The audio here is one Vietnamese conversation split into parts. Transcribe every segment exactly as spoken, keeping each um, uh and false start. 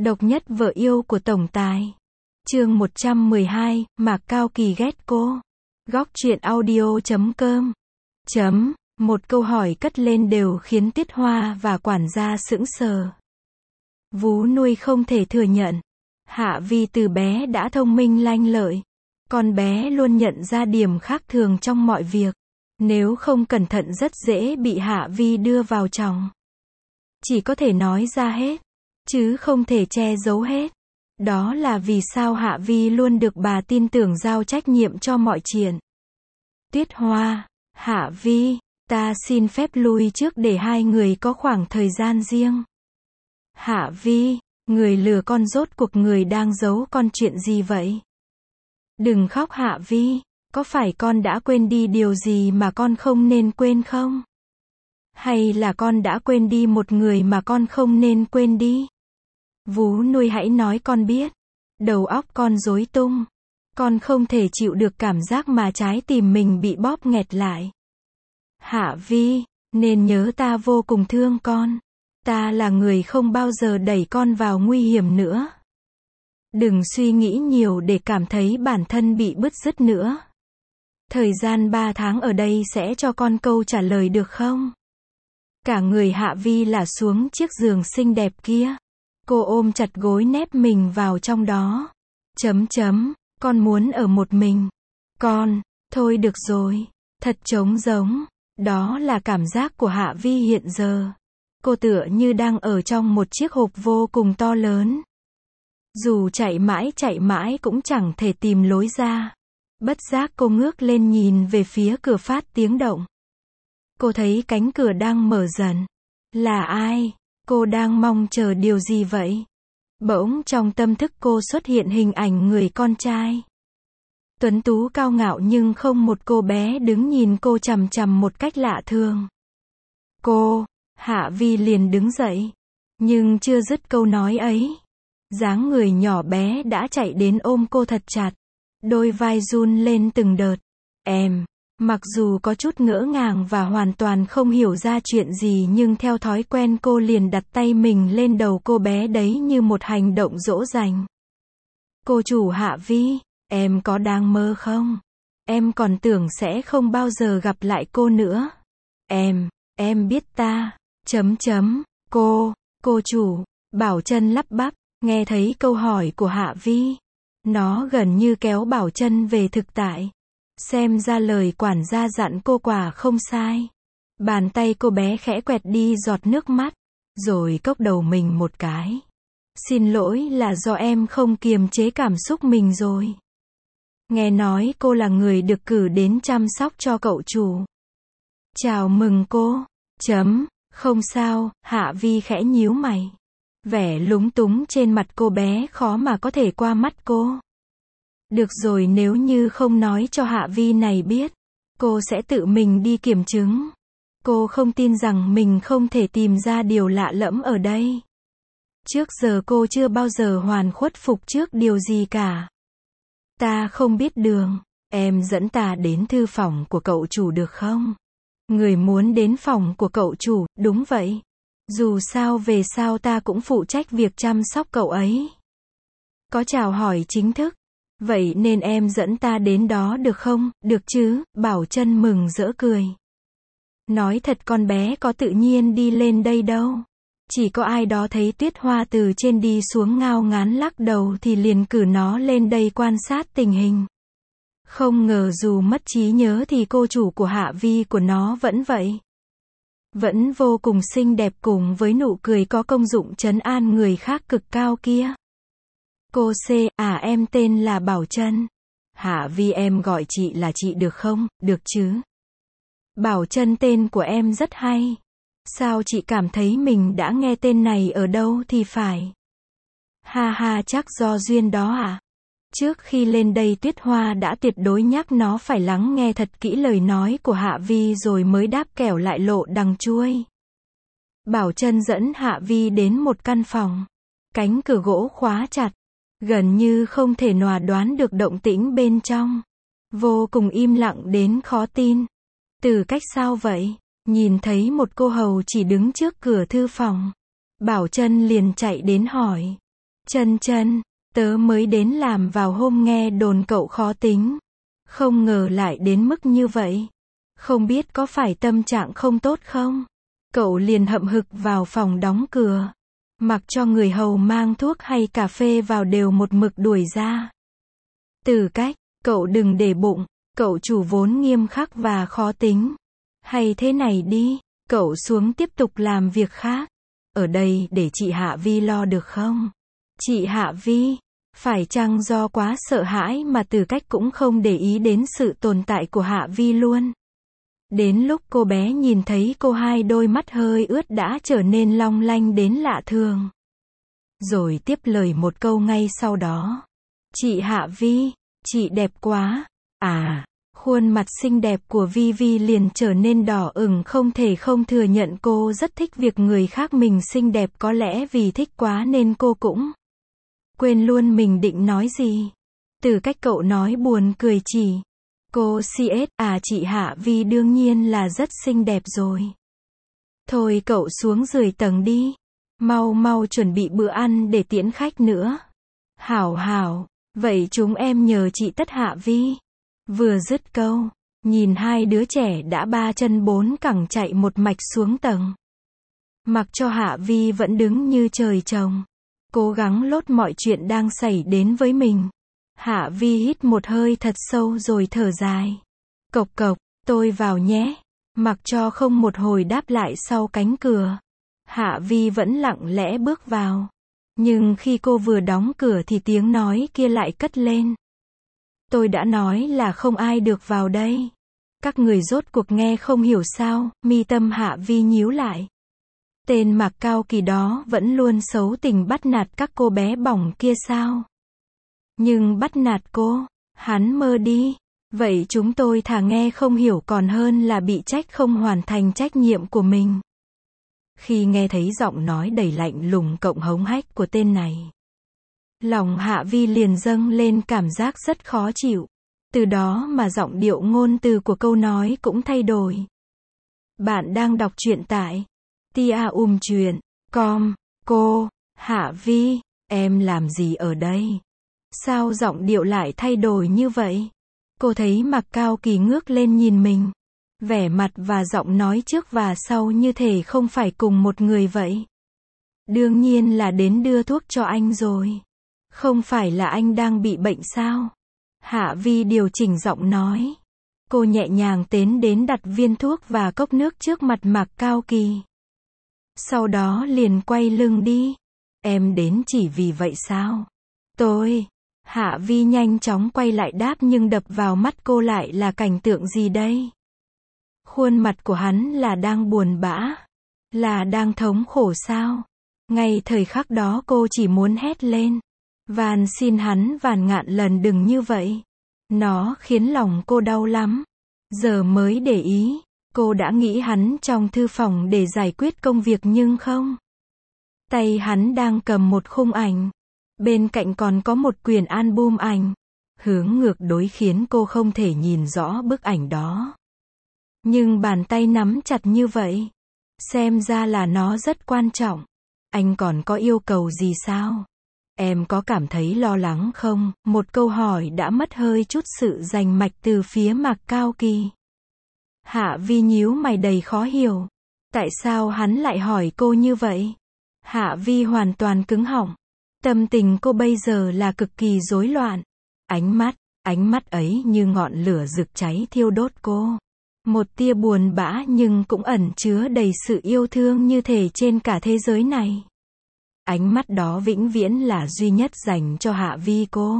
Độc nhất vợ yêu của tổng tài. Chương một trăm mười hai, Mạc Cao Kỳ ghét cô. Góc truyện audio chấm com. Chấm, một câu hỏi cất lên đều khiến Tiết Hoa và quản gia sững sờ. Vú nuôi không thể thừa nhận. Hạ Vi từ bé đã thông minh lanh lợi. Con bé luôn nhận ra điểm khác thường trong mọi việc. Nếu không cẩn thận rất dễ bị Hạ Vi đưa vào chòng. Chỉ có thể nói ra hết, chứ không thể che giấu hết. Đó là vì sao Hạ Vi luôn được bà tin tưởng giao trách nhiệm cho mọi chuyện. Tiết Hoa, Hạ Vi, ta xin phép lui trước để hai người có khoảng thời gian riêng. Hạ Vi, người lừa con rốt cuộc người đang giấu con chuyện gì vậy? Đừng khóc Hạ Vi, có phải con đã quên đi điều gì mà con không nên quên không? Hay là con đã quên đi một người mà con không nên quên đi? Vú nuôi hãy nói con biết. Đầu óc con rối tung. Con không thể chịu được cảm giác mà trái tim mình bị bóp nghẹt lại. Hạ Vi, nên nhớ ta vô cùng thương con. Ta là người không bao giờ đẩy con vào nguy hiểm nữa. Đừng suy nghĩ nhiều để cảm thấy bản thân bị bứt rứt nữa. Thời gian ba tháng ở đây sẽ cho con câu trả lời được không? Cả người Hạ Vi là xuống chiếc giường xinh đẹp kia. Cô ôm chặt gối nép mình vào trong đó. Chấm chấm, con muốn ở một mình. Con, thôi được rồi. Thật trống rỗng. Đó là cảm giác của Hạ Vi hiện giờ. Cô tựa như đang ở trong một chiếc hộp vô cùng to lớn. Dù chạy mãi chạy mãi cũng chẳng thể tìm lối ra. Bất giác cô ngước lên nhìn về phía cửa phát tiếng động. Cô thấy cánh cửa đang mở dần. Là ai? Cô đang mong chờ điều gì vậy? Bỗng trong tâm thức cô xuất hiện hình ảnh người con trai. Tuấn tú cao ngạo nhưng không một cô bé đứng nhìn cô chằm chằm một cách lạ thường. Cô, Hạ Vi liền đứng dậy. Nhưng chưa dứt câu nói ấy. Dáng người nhỏ bé đã chạy đến ôm cô thật chặt. Đôi vai run lên từng đợt. Em, mặc dù có chút ngỡ ngàng và hoàn toàn không hiểu ra chuyện gì nhưng theo thói quen cô liền đặt tay mình lên đầu cô bé đấy như một hành động dỗ dành. Cô chủ Hạ Vi, em có đang mơ không? Em còn tưởng sẽ không bao giờ gặp lại cô nữa. Em, em biết ta, chấm chấm, cô, cô chủ, Bảo Trân lắp bắp, nghe thấy câu hỏi của Hạ Vi. Nó gần như kéo Bảo Trân về thực tại. Xem ra lời quản gia dặn cô quả không sai. Bàn tay cô bé khẽ quẹt đi giọt nước mắt, rồi cốc đầu mình một cái. Xin lỗi là do em không kiềm chế cảm xúc mình rồi. Nghe nói cô là người được cử đến chăm sóc cho cậu chủ. Chào mừng cô. Chấm, không sao, Hạ Vi khẽ nhíu mày. Vẻ lúng túng trên mặt cô bé khó mà có thể qua mắt cô. Được rồi, nếu như không nói cho Hạ Vi này biết, cô sẽ tự mình đi kiểm chứng. Cô không tin rằng mình không thể tìm ra điều lạ lẫm ở đây. Trước giờ cô chưa bao giờ hoàn khuất phục trước điều gì cả. Ta không biết đường, em dẫn ta đến thư phòng của cậu chủ được không? Người muốn đến phòng của cậu chủ, đúng vậy. Dù sao về sau ta cũng phụ trách việc chăm sóc cậu ấy. Có chào hỏi chính thức. Vậy nên em dẫn ta đến đó được không? Được chứ, Bảo Trân mừng rỡ cười. Nói thật con bé có tự nhiên đi lên đây đâu. Chỉ có ai đó thấy Tuyết Hoa từ trên đi xuống ngao ngán lắc đầu thì liền cử nó lên đây quan sát tình hình. Không ngờ dù mất trí nhớ thì cô chủ của Hạ Vi của nó vẫn vậy. Vẫn vô cùng xinh đẹp cùng với nụ cười có công dụng trấn an người khác cực cao kia. Cô C, à em tên là Bảo Trân. Hạ Vi em gọi chị là chị được không? Được chứ. Bảo Trân tên của em rất hay. Sao chị cảm thấy mình đã nghe tên này ở đâu thì phải. Ha ha, chắc do duyên đó à. Trước khi lên đây Tuyết Hoa đã tuyệt đối nhắc nó phải lắng nghe thật kỹ lời nói của Hạ Vi rồi mới đáp kẻo lại lộ đằng chuôi. Bảo Trân dẫn Hạ Vi đến một căn phòng. Cánh cửa gỗ khóa chặt. Gần như không thể nòa đoán được động tĩnh bên trong. Vô cùng im lặng đến khó tin. Từ cách sao vậy? Nhìn thấy một cô hầu chỉ đứng trước cửa thư phòng. Bảo Trân liền chạy đến hỏi. Chân chân, tớ mới đến làm vào hôm nghe đồn cậu khó tính. Không ngờ lại đến mức như vậy. Không biết có phải tâm trạng không tốt không? Cậu liền hậm hực vào phòng đóng cửa. Mặc cho người hầu mang thuốc hay cà phê vào đều một mực đuổi ra. Từ Cách, cậu đừng để bụng, cậu chủ vốn nghiêm khắc và khó tính. Hay thế này đi, cậu xuống tiếp tục làm việc khác. Ở đây để chị Hạ Vi lo được không? Chị Hạ Vi, phải chăng do quá sợ hãi mà Từ Cách cũng không để ý đến sự tồn tại của Hạ Vi luôn. Đến lúc cô bé nhìn thấy cô, hai đôi mắt hơi ướt đã trở nên long lanh đến lạ thường. Rồi tiếp lời một câu ngay sau đó. Chị Hạ Vi, chị đẹp quá. À, khuôn mặt xinh đẹp của Vi Vi liền trở nên đỏ ửng, không thể không thừa nhận cô rất thích việc người khác mình xinh đẹp, có lẽ vì thích quá nên cô cũng quên luôn mình định nói gì. Từ Cách cậu nói buồn cười chỉ. Cô xê ét, à chị Hạ Vi đương nhiên là rất xinh đẹp rồi. Thôi cậu xuống dưới tầng đi. Mau mau chuẩn bị bữa ăn để tiễn khách nữa. Hảo hảo, vậy chúng em nhờ chị Tất Hạ Vi. Vừa dứt câu, nhìn hai đứa trẻ đã ba chân bốn cẳng chạy một mạch xuống tầng. Mặc cho Hạ Vi vẫn đứng như trời trồng, cố gắng lốt mọi chuyện đang xảy đến với mình. Hạ Vi hít một hơi thật sâu rồi thở dài. Cộc cộc, tôi vào nhé. Mặc cho không một hồi đáp lại sau cánh cửa. Hạ Vi vẫn lặng lẽ bước vào. Nhưng khi cô vừa đóng cửa thì tiếng nói kia lại cất lên. Tôi đã nói là không ai được vào đây. Các người rốt cuộc nghe không hiểu sao? Mi tâm Hạ Vi nhíu lại. Tên Mạc Cao Kỳ đó vẫn luôn xấu tình bắt nạt các cô bé bỏng kia sao? Nhưng bắt nạt cô, hắn mơ đi. Vậy chúng tôi thà nghe không hiểu còn hơn là bị trách không hoàn thành trách nhiệm của mình. Khi nghe thấy giọng nói đầy lạnh lùng cộng hống hách của tên này, lòng Hạ Vi liền dâng lên cảm giác rất khó chịu. Từ đó mà giọng điệu ngôn từ của câu nói cũng thay đổi. Bạn đang đọc truyện tại tiaum truyện chấm com. Cô, Hạ Vi, em làm gì ở đây? Sao giọng điệu lại thay đổi như vậy? Cô thấy Mạc Cao Kỳ ngước lên nhìn mình. Vẻ mặt và giọng nói trước và sau như thể không phải cùng một người vậy. Đương nhiên là đến đưa thuốc cho anh rồi. Không phải là anh đang bị bệnh sao? Hạ Vi điều chỉnh giọng nói. Cô nhẹ nhàng tiến đến đặt viên thuốc và cốc nước trước mặt Mạc Cao Kỳ. Sau đó liền quay lưng đi. Em đến chỉ vì vậy sao? Tôi... Hạ Vi nhanh chóng quay lại đáp, nhưng đập vào mắt cô lại là cảnh tượng gì đây? Khuôn mặt của hắn là đang buồn bã, là đang thống khổ sao? Ngay thời khắc đó cô chỉ muốn hét lên, van xin hắn vạn ngàn lần đừng như vậy. Nó khiến lòng cô đau lắm. Giờ mới để ý, cô đã nghĩ hắn trong thư phòng để giải quyết công việc nhưng không. Tay hắn đang cầm một khung ảnh. Bên cạnh còn có một quyển album ảnh. Hướng ngược đối khiến cô không thể nhìn rõ bức ảnh đó. Nhưng bàn tay nắm chặt như vậy. Xem ra là nó rất quan trọng. Anh còn có yêu cầu gì sao? Em có cảm thấy lo lắng không? Một câu hỏi đã mất hơi chút sự rành mạch từ phía Mạc Cao Kỳ. Hạ Vi nhíu mày đầy khó hiểu. Tại sao hắn lại hỏi cô như vậy? Hạ Vi hoàn toàn cứng họng. Tâm tình cô bây giờ là cực kỳ rối loạn. Ánh mắt, ánh mắt ấy như ngọn lửa rực cháy thiêu đốt cô. Một tia buồn bã nhưng cũng ẩn chứa đầy sự yêu thương như thể trên cả thế giới này. Ánh mắt đó vĩnh viễn là duy nhất dành cho Hạ Vi cô.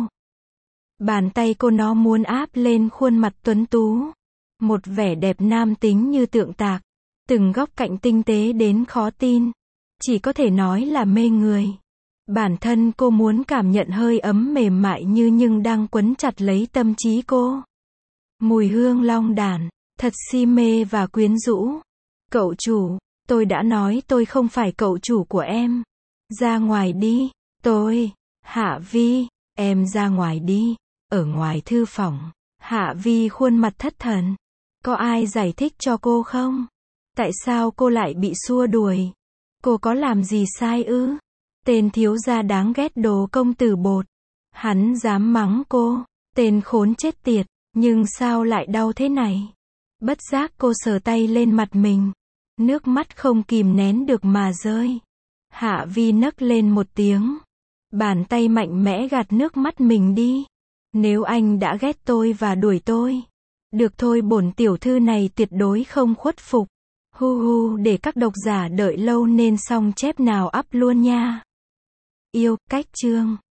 Bàn tay cô nó muốn áp lên khuôn mặt tuấn tú. Một vẻ đẹp nam tính như tượng tạc. Từng góc cạnh tinh tế đến khó tin. Chỉ có thể nói là mê người. Bản thân cô muốn cảm nhận hơi ấm mềm mại như nhưng đang quấn chặt lấy tâm trí cô. Mùi hương long đàn, thật si mê và quyến rũ. Cậu chủ, tôi đã nói tôi không phải cậu chủ của em. Ra ngoài đi, tôi, Hạ Vi, em ra ngoài đi. Ở ngoài thư phòng, Hạ Vi khuôn mặt thất thần. Có ai giải thích cho cô không? Tại sao cô lại bị xua đuổi? Cô có làm gì sai ư? Tên thiếu gia đáng ghét đồ công tử bột. Hắn dám mắng cô. Tên khốn chết tiệt. Nhưng sao lại đau thế này? Bất giác cô sờ tay lên mặt mình. Nước mắt không kìm nén được mà rơi. Hạ Vi nấc lên một tiếng. Bàn tay mạnh mẽ gạt nước mắt mình đi. Nếu anh đã ghét tôi và đuổi tôi. Được thôi, bổn tiểu thư này tuyệt đối không khuất phục. Hu hu, để các độc giả đợi lâu nên xong chép nào up luôn nha. Yêu, cách chương